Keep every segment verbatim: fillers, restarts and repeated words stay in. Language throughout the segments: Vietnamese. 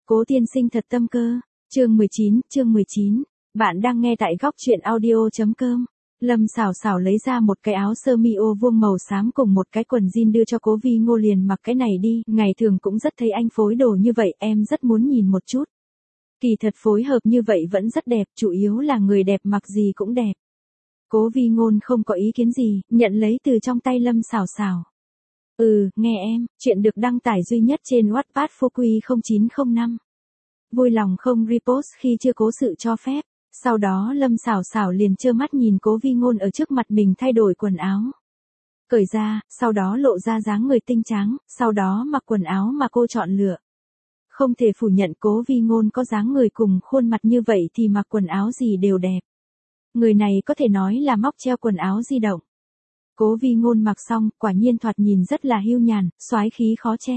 Cố tiên sinh thật tâm cơ. Chương mười chín, chương mười chín. Bạn đang nghe tại góc truyện audio chấm com. Lâm Sảo Sảo lấy ra một cái áo sơ mi ô vuông màu xám cùng một cái quần jean đưa cho Cố Vi Ngô, liền mặc cái này đi, ngày thường cũng rất thấy anh phối đồ như vậy, em rất muốn nhìn một chút. Kỳ thật phối hợp như vậy vẫn rất đẹp, chủ yếu là người đẹp mặc gì cũng đẹp. Cố Vi Ngôn không có ý kiến gì, nhận lấy từ trong tay Lâm Sảo Sảo. Ừ, nghe em, chuyện được đăng tải duy nhất trên Wattpad Phú Quy không chín không năm. Vui lòng không repost khi chưa có sự cho phép. Sau đó Lâm Sảo Sảo liền trơ mắt nhìn Cố Vi Ngôn ở trước mặt mình thay đổi quần áo. Cởi ra, sau đó lộ ra dáng người tinh trắng, sau đó mặc quần áo mà cô chọn lựa. Không thể phủ nhận Cố Vi Ngôn có dáng người cùng khuôn mặt như vậy thì mặc quần áo gì đều đẹp. Người này có thể nói là móc treo quần áo di động. Cố Vi Ngôn mặc xong, quả nhiên thoạt nhìn rất là hưu nhàn, soái khí khó che.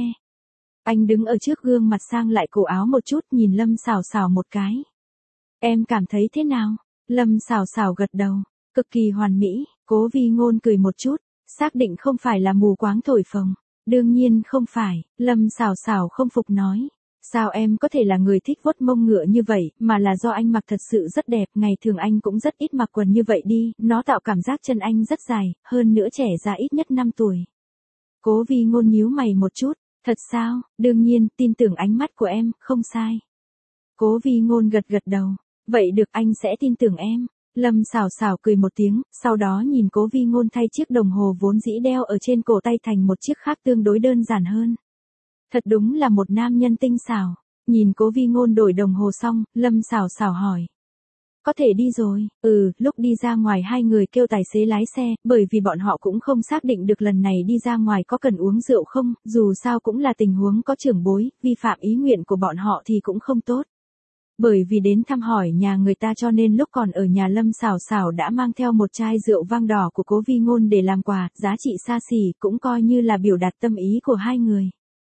Anh đứng ở trước gương mặt sang lại cổ áo một chút, nhìn Lâm Sảo Sảo một cái. Em cảm thấy thế nào? Lâm Sảo Sảo gật đầu, cực kỳ hoàn mỹ. Cố Vi Ngôn cười một chút, xác định không phải là mù quáng thổi phồng. Đương nhiên không phải. Lâm Sảo Sảo không phục nói. Sao em có thể là người thích vuốt mông ngựa như vậy, mà là do anh mặc thật sự rất đẹp, ngày thường anh cũng rất ít mặc quần như vậy đi, nó tạo cảm giác chân anh rất dài, hơn nữa trẻ ra ít nhất năm tuổi. Cố Vi Ngôn nhíu mày một chút, thật sao? Đương nhiên, tin tưởng ánh mắt của em, không sai. Cố Vi Ngôn gật gật đầu, vậy được, anh sẽ tin tưởng em. Lâm Sảo Sảo cười một tiếng, sau đó nhìn Cố Vi Ngôn thay chiếc đồng hồ vốn dĩ đeo ở trên cổ tay thành một chiếc khác tương đối đơn giản hơn. Thật đúng là một nam nhân tinh xảo. Nhìn Cố Vi Ngôn đổi đồng hồ xong, Lâm Sảo Sảo hỏi. Có thể đi rồi. Ừ, lúc đi ra ngoài hai người kêu tài xế lái xe, bởi vì bọn họ cũng không xác định được lần này đi ra ngoài có cần uống rượu không, dù sao cũng là tình huống có trưởng bối, vi phạm ý nguyện của bọn họ thì cũng không tốt. Bởi vì đến thăm hỏi nhà người ta cho nên lúc còn ở nhà Lâm Sảo Sảo đã mang theo một chai rượu vang đỏ của Cố Vi Ngôn để làm quà, giá trị xa xỉ, cũng coi như là biểu đạt tâm ý của hai người.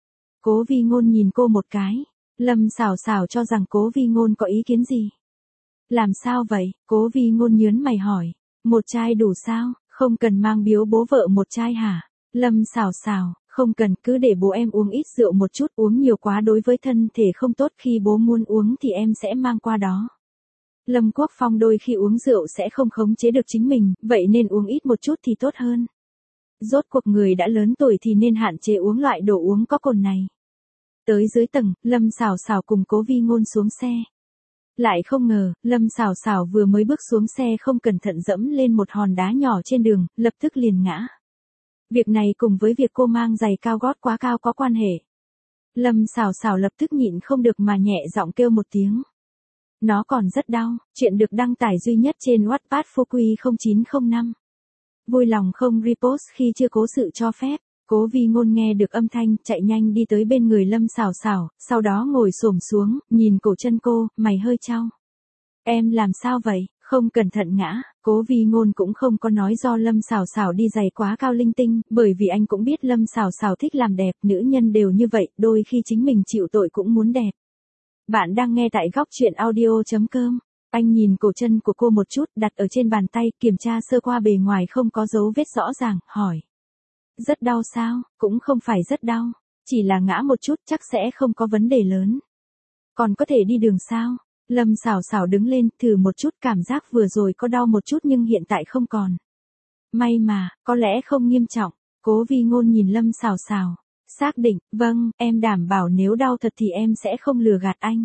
Cố Vi Ngôn nhìn cô một cái. Lâm Sảo Sảo cho rằng Cố Vi Ngôn có ý kiến gì. Làm sao vậy? Cố Vi Ngôn nhớn mày hỏi. Một chai đủ sao? Không cần mang biếu bố vợ một chai hả? Lâm Sảo Sảo, không cần, cứ để bố em uống ít rượu một chút, uống nhiều quá đối với thân thể không tốt, khi bố muốn uống thì em sẽ mang qua đó. Lâm Quốc Phong đôi khi uống rượu sẽ không khống chế được chính mình, vậy nên uống ít một chút thì tốt hơn. Rốt cuộc người đã lớn tuổi thì nên hạn chế uống loại đồ uống có cồn này. Tới dưới tầng, Lâm Sảo Sảo cùng Cố Vi Ngôn xuống xe. Lại không ngờ, Lâm Sảo Sảo vừa mới bước xuống xe không cẩn thận dẫm lên một hòn đá nhỏ trên đường, lập tức liền ngã. Việc này cùng với việc cô mang giày cao gót quá cao có quan hệ. Lâm Sảo Sảo lập tức nhịn không được mà nhẹ giọng kêu một tiếng. Nó còn rất đau. Chuyện được đăng tải duy nhất trên Wattpad Phú Quy không chín không năm. Vui lòng không repost khi chưa có sự cho phép. Cố Vi Ngôn nghe được âm thanh, chạy nhanh đi tới bên người Lâm Sảo Sảo, sau đó ngồi xổm xuống, nhìn cổ chân cô, mày hơi chau. Em làm sao vậy? Không cẩn thận ngã. Cố Vi Ngôn cũng không có nói do Lâm Sảo Sảo đi giày quá cao linh tinh, bởi vì anh cũng biết Lâm Sảo Sảo thích làm đẹp, nữ nhân đều như vậy, đôi khi chính mình chịu tội cũng muốn đẹp. Bạn đang nghe tại góc truyện audio chấm com. Anh nhìn cổ chân của cô một chút, đặt ở trên bàn tay, kiểm tra sơ qua bề ngoài không có dấu vết rõ ràng, hỏi. Rất đau sao? Cũng không phải rất đau, chỉ là ngã một chút, chắc sẽ không có vấn đề lớn. Còn có thể đi đường sao? Lâm Sảo Sảo đứng lên, thử một chút, cảm giác vừa rồi có đau một chút nhưng hiện tại không còn. May mà, có lẽ không nghiêm trọng. Cố Vi Ngôn nhìn Lâm Sảo Sảo. Xác định, vâng, em đảm bảo nếu đau thật thì em sẽ không lừa gạt anh.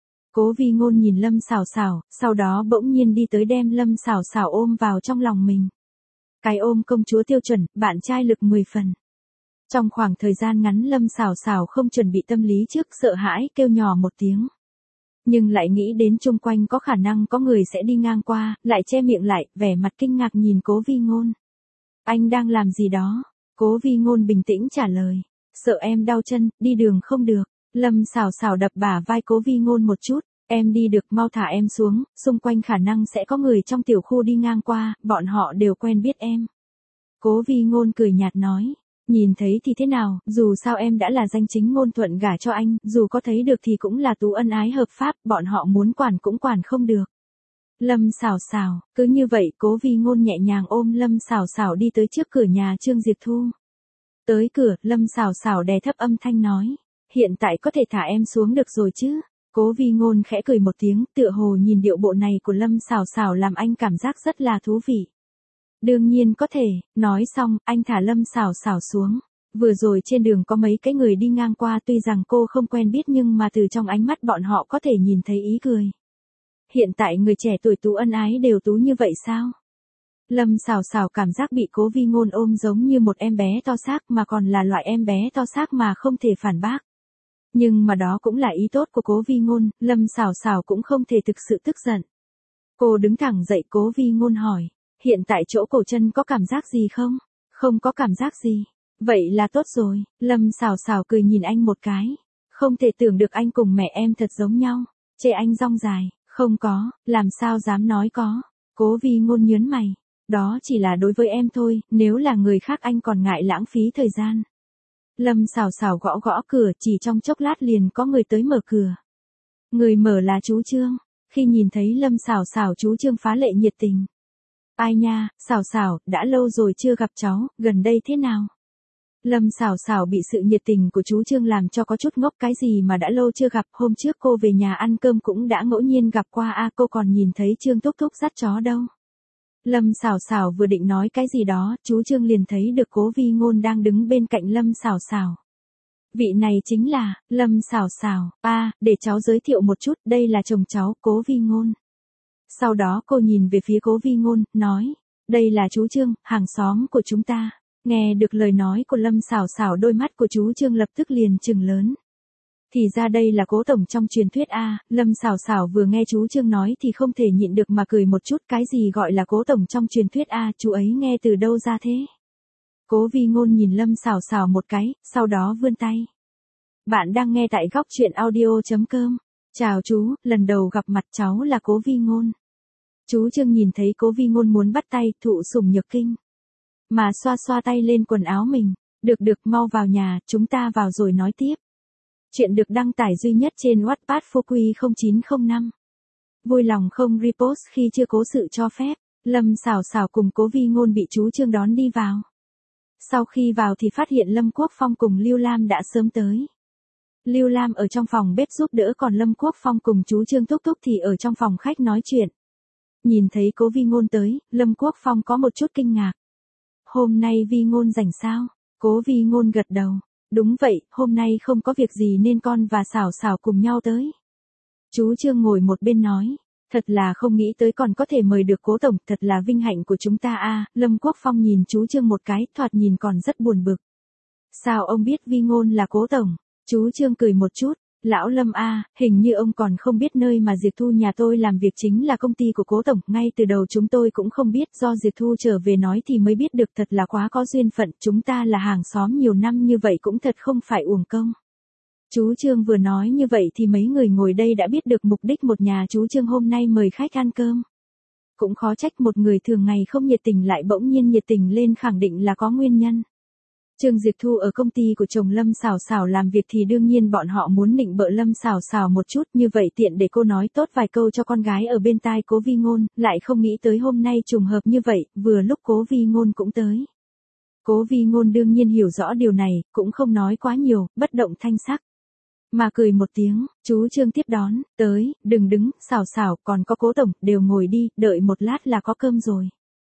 Cố Vi Ngôn nhìn Lâm Sảo Sảo, sau đó bỗng nhiên đi tới đem Lâm Sảo Sảo ôm vào trong lòng mình. Cái ôm công chúa tiêu chuẩn, bạn trai lực mười phần. Trong khoảng thời gian ngắn Lâm Sảo Sảo không chuẩn bị tâm lý trước, sợ hãi kêu nhỏ một tiếng. Nhưng lại nghĩ đến chung quanh có khả năng có người sẽ đi ngang qua, lại che miệng lại, vẻ mặt kinh ngạc nhìn Cố Vi Ngôn. Anh đang làm gì đó? Cố Vi Ngôn bình tĩnh trả lời. Sợ em đau chân, đi đường không được. Lâm Sảo Sảo đập bả vai Cố Vi Ngôn một chút. Em đi được, mau thả em xuống, xung quanh khả năng sẽ có người trong tiểu khu đi ngang qua, bọn họ đều quen biết em. Cố Vi Ngôn cười nhạt nói. Nhìn thấy thì thế nào, dù sao em đã là danh chính ngôn thuận gả cho anh, dù có thấy được thì cũng là tú ân ái hợp pháp, bọn họ muốn quản cũng quản không được. Lâm Sảo Sảo, cứ như vậy Cố Vi Ngôn nhẹ nhàng ôm Lâm Sảo Sảo đi tới trước cửa nhà Trương Diệp Thu. Tới cửa, Lâm Sảo Sảo đè thấp âm thanh nói. hiện tại có thể thả em xuống được rồi chứ? Cố Vi Ngôn khẽ cười một tiếng, tựa hồ nhìn điệu bộ này của Lâm Sảo Sảo làm anh cảm giác rất là thú vị. Đương nhiên có thể, nói xong, anh thả Lâm Sảo Sảo xuống. Vừa rồi trên đường có mấy cái người đi ngang qua, tuy rằng cô không quen biết nhưng mà từ trong ánh mắt bọn họ có thể nhìn thấy ý cười. Hiện tại người trẻ tuổi tú ân ái đều tú như vậy sao? Lâm Sảo Sảo cảm giác bị Cố Vi Ngôn ôm giống như một em bé to xác, mà còn là loại em bé to xác mà không thể phản bác. Nhưng mà đó cũng là ý tốt của Cố Vi Ngôn, Lâm Sảo Sảo cũng không thể thực sự tức giận. Cô đứng thẳng dậy, Cố Vi Ngôn hỏi, hiện tại chỗ cổ chân có cảm giác gì không? Không có cảm giác gì. Vậy là tốt rồi. Lâm Sảo Sảo cười nhìn anh một cái. Không thể tưởng được anh cùng mẹ em thật giống nhau. Chê anh rong dài. Không có, làm sao dám nói có. Cố Vi Ngôn nhớn mày. Đó chỉ là đối với em thôi, nếu là người khác anh còn ngại lãng phí thời gian. Lâm Sảo Sảo gõ gõ cửa, chỉ trong chốc lát liền có người tới mở cửa. Người mở là chú Trương. Khi nhìn thấy Lâm Sảo Sảo, chú Trương phá lệ nhiệt tình. Ai nha, Sảo Sảo, đã lâu rồi chưa gặp cháu, gần đây thế nào? Lâm Sảo Sảo bị sự nhiệt tình của chú Trương làm cho có chút ngốc, cái gì mà đã lâu chưa gặp, hôm trước cô về nhà ăn cơm cũng đã ngẫu nhiên gặp qua a, à, cô còn nhìn thấy Trương Thúc Thúc dắt chó đâu. Lâm Sảo Sảo vừa định nói cái gì đó, chú Trương liền thấy được Cố Vi Ngôn đang đứng bên cạnh Lâm Sảo Sảo. Vị này chính là Lâm Sảo Sảo, a, à, để cháu giới thiệu một chút, đây là chồng cháu, Cố Vi Ngôn. Sau đó cô nhìn về phía Cố Vi Ngôn, nói, đây là chú Trương, hàng xóm của chúng ta. Nghe được lời nói của Lâm Sảo Sảo, đôi mắt của chú Trương lập tức liền trừng lớn. Thì ra đây là Cố tổng trong truyền thuyết a. Lâm Sảo Sảo vừa nghe chú Trương nói thì không thể nhịn được mà cười một chút, cái gì gọi là Cố tổng trong truyền thuyết a, chú ấy nghe từ đâu ra thế? Cố Vi Ngôn nhìn Lâm Sảo Sảo một cái, sau đó vươn tay. Bạn đang nghe tại góc truyện audio chấm com. Chào chú, lần đầu gặp mặt, cháu là Cố Vi Ngôn. Chú Trương nhìn thấy Cố Vi Ngôn muốn bắt tay, thụ sủng nhược kinh. Mà xoa xoa tay lên quần áo mình. Được được, mau vào nhà, chúng ta vào rồi nói tiếp. Chuyện được đăng tải duy nhất trên Wattpad Phú Quy không chín không năm. Vui lòng không repost khi chưa có sự cho phép. Lâm Sảo Sảo cùng Cố Vi Ngôn bị chú Trương đón đi vào. Sau khi vào thì phát hiện Lâm Quốc Phong cùng Lưu Lam đã sớm tới. Lưu Lam ở trong phòng bếp giúp đỡ, còn Lâm Quốc Phong cùng chú Trương Thúc Thúc thì ở trong phòng khách nói chuyện. Nhìn thấy Cố Vi Ngôn tới, Lâm Quốc Phong có một chút kinh ngạc. Hôm nay Vi Ngôn rảnh sao? Cố Vi Ngôn gật đầu. Đúng vậy, hôm nay không có việc gì nên con và Sảo Sảo cùng nhau tới. Chú Trương ngồi một bên nói. Thật là không nghĩ tới còn có thể mời được Cố tổng, thật là vinh hạnh của chúng ta a. Lâm Quốc Phong nhìn chú Trương một cái, thoạt nhìn còn rất buồn bực. Sao ông biết Vi Ngôn là Cố tổng? Chú Trương cười một chút. Lão Lâm a, hình như ông còn không biết nơi mà Diệp Thu nhà tôi làm việc chính là công ty của Cố tổng, ngay từ đầu chúng tôi cũng không biết, do Diệp Thu trở về nói thì mới biết được, thật là quá có duyên phận, chúng ta là hàng xóm nhiều năm như vậy cũng thật không phải uổng công. Chú Trương vừa nói như vậy thì mấy người ngồi đây đã biết được mục đích một nhà chú Trương hôm nay mời khách ăn cơm. Cũng khó trách một người thường ngày không nhiệt tình lại bỗng nhiên nhiệt tình lên, khẳng định là có nguyên nhân. Trương Diệp Thu ở công ty của chồng Lâm Sảo Sảo làm việc thì đương nhiên bọn họ muốn nịnh bợ Lâm Sảo Sảo một chút, như vậy tiện để cô nói tốt vài câu cho con gái ở bên tai Cố Vi Ngôn, lại không nghĩ tới hôm nay trùng hợp như vậy, vừa lúc Cố Vi Ngôn cũng tới. Cố Vi Ngôn đương nhiên hiểu rõ điều này, cũng không nói quá nhiều, bất động thanh sắc. Mà cười một tiếng, chú Trương tiếp đón, tới, đừng đứng, Sảo Sảo, còn có Cố tổng, đều ngồi đi, đợi một lát là có cơm rồi.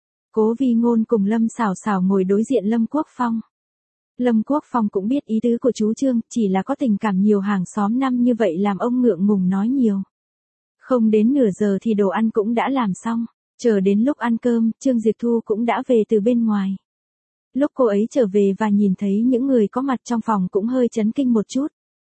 Cố Vi Ngôn cùng Lâm Sảo Sảo ngồi đối diện Lâm Quốc Phong. Lâm Quốc Phong cũng biết ý tứ của chú Trương, chỉ là có tình cảm nhiều hàng xóm năm như vậy làm ông ngượng ngùng nói nhiều. Không đến nửa giờ thì đồ ăn cũng đã làm xong, chờ đến lúc ăn cơm, Trương Diệp Thu cũng đã về từ bên ngoài. Lúc cô ấy trở về và nhìn thấy những người có mặt trong phòng cũng hơi chấn kinh một chút.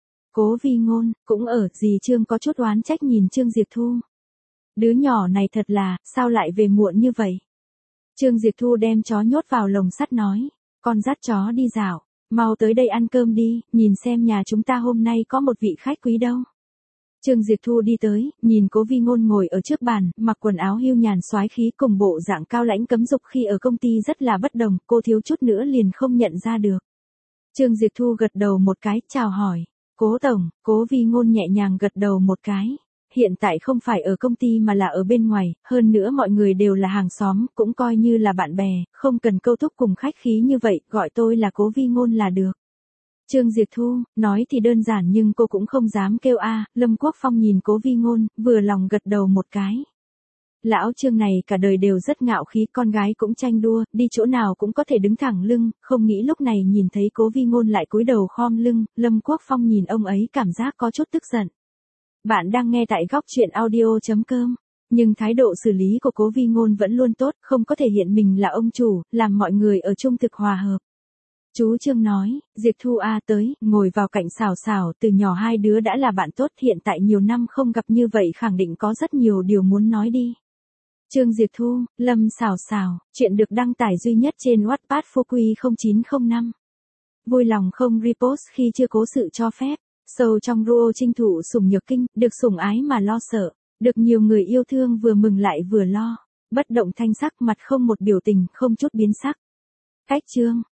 Cố Vi Ngôn, cũng ở, dì Trương có chút oán trách nhìn Trương Diệp Thu. Đứa nhỏ này thật là, sao lại về muộn như vậy? Trương Diệp Thu đem chó nhốt vào lồng sắt nói. Con dắt chó đi dạo, mau tới đây ăn cơm đi, nhìn xem nhà chúng ta hôm nay có một vị khách quý đâu. Trương Diệp Thu đi tới, nhìn Cố Vi Ngôn ngồi ở trước bàn, mặc quần áo hưu nhàn soái khí cùng bộ dạng cao lãnh cấm dục khi ở công ty rất là bất đồng, cô thiếu chút nữa liền không nhận ra được. Trương Diệp Thu gật đầu một cái, chào hỏi. Cố tổng, Cố Vi Ngôn nhẹ nhàng gật đầu một cái. Hiện tại không phải ở công ty mà là ở bên ngoài, hơn nữa mọi người đều là hàng xóm, cũng coi như là bạn bè, không cần câu thúc cùng khách khí như vậy, gọi tôi là Cố Vi Ngôn là được. Trương Diệp Thu, nói thì đơn giản nhưng cô cũng không dám kêu a. Lâm Quốc Phong nhìn Cố Vi Ngôn, vừa lòng gật đầu một cái. Lão Trương này cả đời đều rất ngạo khí, con gái cũng tranh đua, đi chỗ nào cũng có thể đứng thẳng lưng, không nghĩ lúc này nhìn thấy Cố Vi Ngôn lại cúi đầu khom lưng, Lâm Quốc Phong nhìn ông ấy cảm giác có chút tức giận. Bạn đang nghe tại góc truyện audio chấm com. Nhưng thái độ xử lý của Cố Vi Ngôn vẫn luôn tốt, không có thể hiện mình là ông chủ, làm mọi người ở chung thực hòa hợp. Chú Trương nói, Diệp Thu a tới, ngồi vào cạnh Sảo Sảo, từ nhỏ hai đứa đã là bạn tốt, hiện tại nhiều năm không gặp như vậy khẳng định có rất nhiều điều muốn nói đi. Trương Diệp Thu, Lâm Sảo Sảo, chuyện được đăng tải duy nhất trên Wattpad Phú Quy không chín không năm. Vui lòng không repost khi chưa có sự cho phép. Sâu trong Ruo Trinh Thụ Sủng Nhược Kinh, được sủng ái mà lo sợ, được nhiều người yêu thương vừa mừng lại vừa lo. Bất động thanh sắc, mặt không một biểu tình, không chút biến sắc. Cách chương